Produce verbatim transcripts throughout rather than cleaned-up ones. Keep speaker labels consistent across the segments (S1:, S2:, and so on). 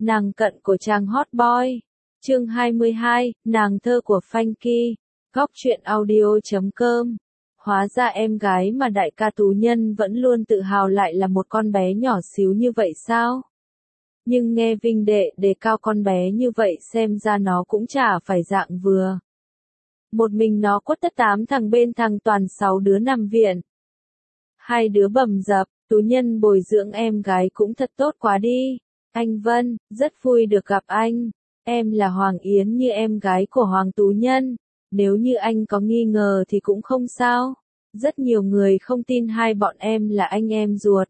S1: Nàng cận của chàng hot boy. Chương hai mươi hai, nàng thơ của Frankie. Góc truyện audio chấm com. Hóa ra em gái mà đại ca Tú Nhân vẫn luôn tự hào lại là một con bé nhỏ xíu như vậy sao? Nhưng nghe Vinh đệ đề cao con bé như vậy xem ra nó cũng chả phải dạng vừa. Một mình nó quất tất tám thằng bên thằng toàn sáu đứa nằm viện. Hai đứa bầm dập, Tú Nhân bồi dưỡng em gái cũng thật tốt quá đi. Anh Vân, rất vui được gặp anh. Em là Hoàng Yến như em gái của Hoàng Tú Nhân. Nếu như anh có nghi ngờ thì cũng không sao. Rất nhiều người không tin hai bọn em là anh em ruột.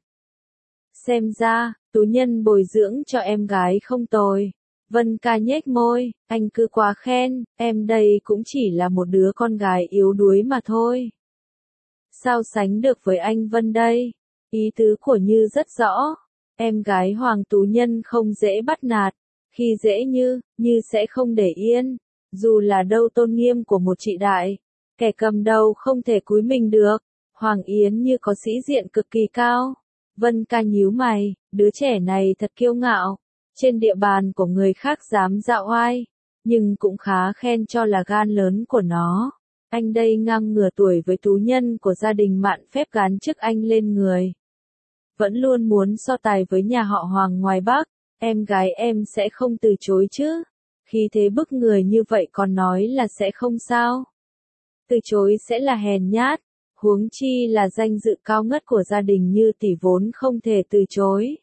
S1: Xem ra, Tú Nhân bồi dưỡng cho em gái không tồi. Vân ca nhếch môi, anh cứ quá khen, em đây cũng chỉ là một đứa con gái yếu đuối mà thôi. Sao sánh được với anh Vân đây? Ý tứ của Như rất rõ. Em gái Hoàng Tú Nhân không dễ bắt nạt. Khi dễ Như, Như sẽ không để yên. Dù là đâu tôn nghiêm của một chị đại. Kẻ cầm đầu không thể cúi mình được. Hoàng Yến Như có sĩ diện cực kỳ cao. Vân ca nhíu mày, đứa trẻ này thật kiêu ngạo. Trên địa bàn của người khác dám dạo oai. Nhưng cũng khá khen cho là gan lớn của nó. Anh đây ngang ngửa tuổi với Tú Nhân của gia đình Mạn Phép gán chức anh lên người. Vẫn luôn muốn so tài với nhà họ Hoàng ngoài Bắc, em gái em sẽ không từ chối chứ. Khi thế bức người như vậy còn nói là sẽ không sao. Từ chối sẽ là hèn nhát, huống chi là danh dự cao ngất của gia đình Như tỷ vốn không thể từ chối.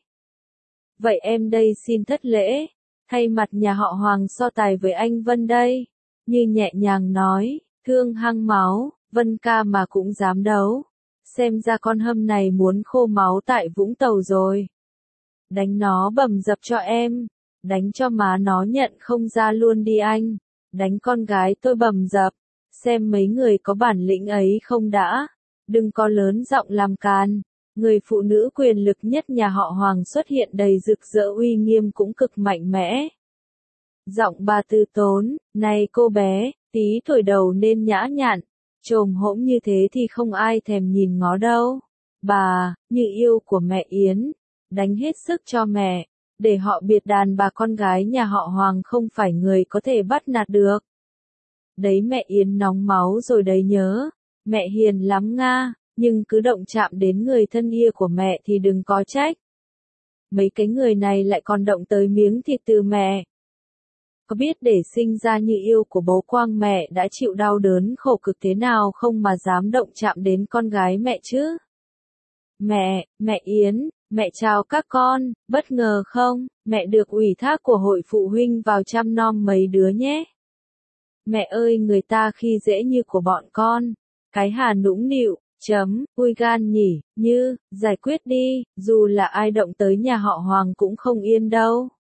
S1: Vậy em đây xin thất lễ, thay mặt nhà họ Hoàng so tài với anh Vân đây. Như nhẹ nhàng nói, thương hăng máu, Vân ca mà cũng dám đấu. Xem ra con hâm này muốn khô máu tại Vũng Tàu rồi. Đánh nó bầm dập cho em. Đánh cho má nó nhận không ra luôn đi anh. Đánh con gái tôi bầm dập. Xem mấy người có bản lĩnh ấy không đã. Đừng có lớn giọng làm càn. Người phụ nữ quyền lực nhất nhà họ Hoàng xuất hiện đầy rực rỡ uy nghiêm cũng cực mạnh mẽ. Giọng bà từ tốn, này cô bé, tí tuổi đầu nên nhã nhặn. Trồm hỗn như thế thì không ai thèm nhìn ngó đâu. Bà, như yêu của mẹ Yến, đánh hết sức cho mẹ, để họ biệt đàn bà con gái nhà họ Hoàng không phải người có thể bắt nạt được. Đấy mẹ Yến nóng máu rồi đấy nhớ, mẹ hiền lắm nga, nhưng cứ động chạm đến người thân yêu của mẹ thì đừng có trách. Mấy cái người này lại còn động tới miếng thịt từ mẹ. Có biết để sinh ra Như yêu của bố Quang mẹ đã chịu đau đớn khổ cực thế nào không mà dám động chạm đến con gái mẹ chứ? Mẹ, mẹ Yến, mẹ chào các con, bất ngờ không, mẹ được ủy thác của hội phụ huynh vào chăm nom mấy đứa nhé. Mẹ ơi người ta khi dễ Như của bọn con, cái hà nũng nịu, chấm, ui gan nhỉ, Như, giải quyết đi, dù là ai động tới nhà họ Hoàng cũng không yên đâu.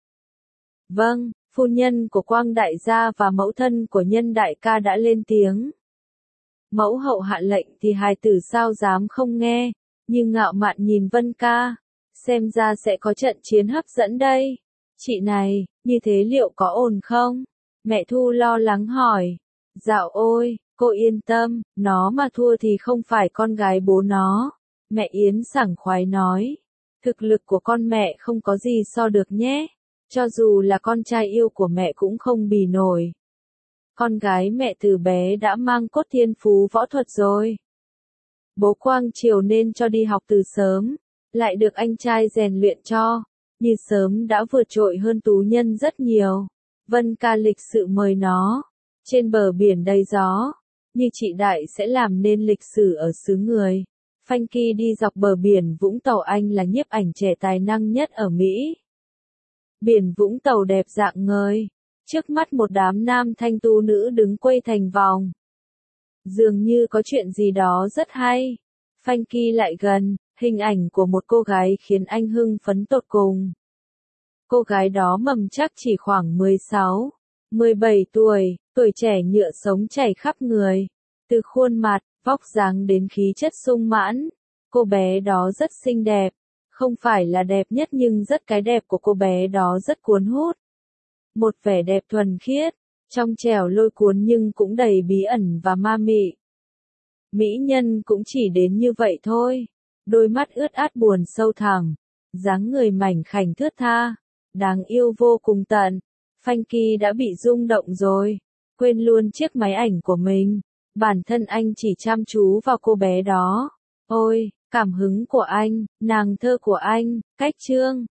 S1: Vâng. Phu nhân của Quang đại gia và mẫu thân của Nhân đại ca đã lên tiếng. Mẫu hậu hạ lệnh thì hài tử sao dám không nghe, nhưng ngạo mạn nhìn Vân ca, xem ra sẽ có trận chiến hấp dẫn đây. Chị này, như thế liệu có ổn không? Mẹ Thu lo lắng hỏi. Dạo ôi, cô yên tâm, nó mà thua thì không phải con gái bố nó. Mẹ Yến sảng khoái nói. Thực lực của con mẹ không có gì so được nhé. Cho dù là con trai yêu của mẹ cũng không bì nổi. Con gái mẹ từ bé đã mang cốt thiên phú võ thuật rồi. Bố Quang chiều nên cho đi học từ sớm, lại được anh trai rèn luyện cho, Như sớm đã vượt trội hơn Tú Nhân rất nhiều. Vân ca lịch sự mời nó, trên bờ biển đầy gió, Như chị đại sẽ làm nên lịch sử ở xứ người. Frankie đi dọc bờ biển Vũng Tàu anh là nhiếp ảnh trẻ tài năng nhất ở Mỹ. Biển Vũng Tàu đẹp rạng ngời, trước mắt một đám nam thanh tu nữ đứng quây thành vòng. Dường như có chuyện gì đó rất hay. Frankie lại gần, hình ảnh của một cô gái khiến anh hưng phấn tột cùng. Cô gái đó mầm chắc chỉ khoảng mười sáu, mười bảy tuổi, tuổi trẻ nhựa sống chảy khắp người. Từ khuôn mặt, vóc dáng đến khí chất sung mãn, cô bé đó rất xinh đẹp. Không phải là đẹp nhất nhưng rất cái đẹp của cô bé đó rất cuốn hút. Một vẻ đẹp thuần khiết, trong trẻo lôi cuốn nhưng cũng đầy bí ẩn và ma mị. Mỹ nhân cũng chỉ đến như vậy thôi. Đôi mắt ướt át buồn sâu thẳm, dáng người mảnh khảnh thướt tha, đáng yêu vô cùng tận. Frankie đã bị rung động rồi, quên luôn chiếc máy ảnh của mình. Bản thân anh chỉ chăm chú vào cô bé đó. Ôi, cảm hứng của anh, nàng thơ của anh, cách chương.